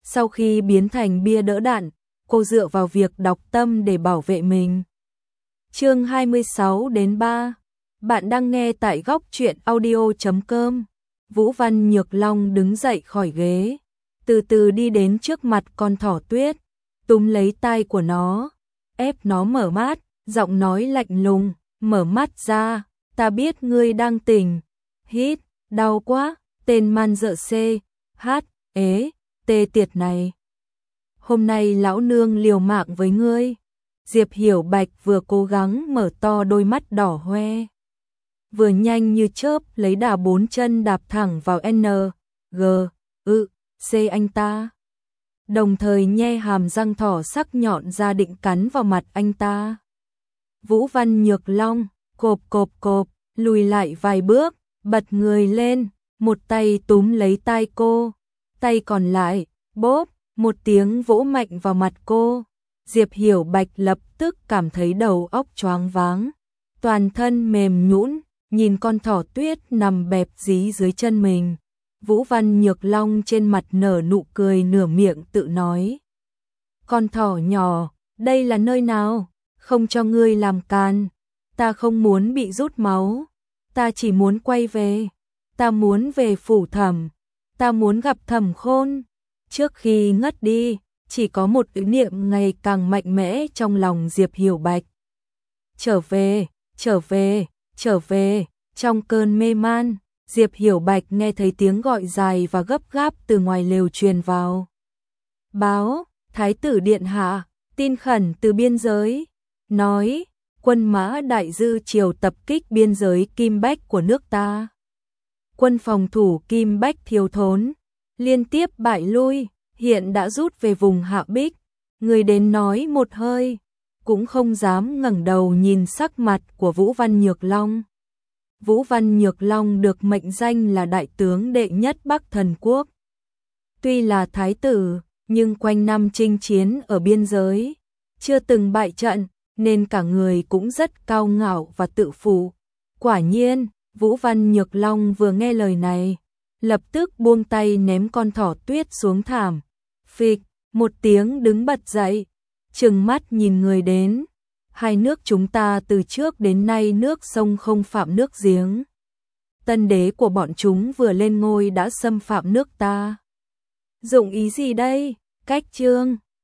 Sau khi biến thành bia đỡ đạn, cô dựa vào việc đọc tâm để bảo vệ mình. Chương 26-3. Bạn đang nghe tại góc truyện audio.com. Vũ Văn Nhược Long đứng dậy khỏi ghế, từ từ đi đến trước mặt con thỏ tuyết, túm lấy tai của nó, ép nó mở mắt, giọng nói lạnh lùng, mở mắt ra, ta biết ngươi đang tỉnh. Hít, đau quá, tên man dợ xê, hát, ế, tê tiệt này. Hôm nay lão nương liều mạng với ngươi. Diệp Hiểu Bạch vừa cố gắng mở to đôi mắt đỏ hoe, vừa nhanh như chớp lấy đà 4 chân đạp thẳng vào N, G, C anh ta. Đồng thời nhe hàm răng thỏ sắc nhọn ra định cắn vào mặt anh ta. Vũ Văn Nhược Long, cộp cộp cộp, lùi lại vài bước, bật người lên, một tay túm lấy tai cô, tay còn lại, bóp, một tiếng vỗ mạnh vào mặt cô. Diệp Hiểu Bạch lập tức cảm thấy đầu óc choáng váng, toàn thân mềm nhũn, nhìn con thỏ tuyết nằm bẹp dí dưới chân mình. Vũ Văn Nhược Long trên mặt nở nụ cười nửa miệng tự nói. Con thỏ nhỏ, đây là nơi nào? Không cho ngươi làm can. Ta không muốn bị rút máu. Ta chỉ muốn quay về. Ta muốn về phủ Thẩm. Ta muốn gặp Thẩm Khôn. Trước khi ngất đi, chỉ có một ý niệm ngày càng mạnh mẽ trong lòng Diệp Hiểu Bạch. Trở về, trở về, trở về. Trong cơn mê man, Diệp Hiểu Bạch nghe thấy tiếng gọi dài và gấp gáp từ ngoài lều truyền vào. Báo, Thái tử điện hạ, tin khẩn từ biên giới, nói, quân mã đại dư triều tập kích biên giới Kim Bách của nước ta. Quân phòng thủ Kim Bách thiếu thốn, liên tiếp bại lui, hiện đã rút về vùng Hạ Bích. Người đến nói một hơi, cũng không dám ngẩng đầu nhìn sắc mặt của Vũ Văn Nhược Long. Vũ Văn Nhược Long được mệnh danh là đại tướng đệ nhất Bắc Thần Quốc. Tuy là thái tử, nhưng quanh năm chinh chiến ở biên giới, chưa từng bại trận, nên cả người cũng rất cao ngạo và tự phụ. Quả nhiên, Vũ Văn Nhược Long vừa nghe lời này, lập tức buông tay ném con thỏ tuyết xuống thảm. Phịch, một tiếng đứng bật dậy, trừng mắt nhìn người đến. Hai nước chúng ta từ trước đến nay nước sông không phạm nước giếng. Tân đế của bọn chúng vừa lên ngôi đã xâm phạm nước ta. Dụng ý gì đây? Cách trương.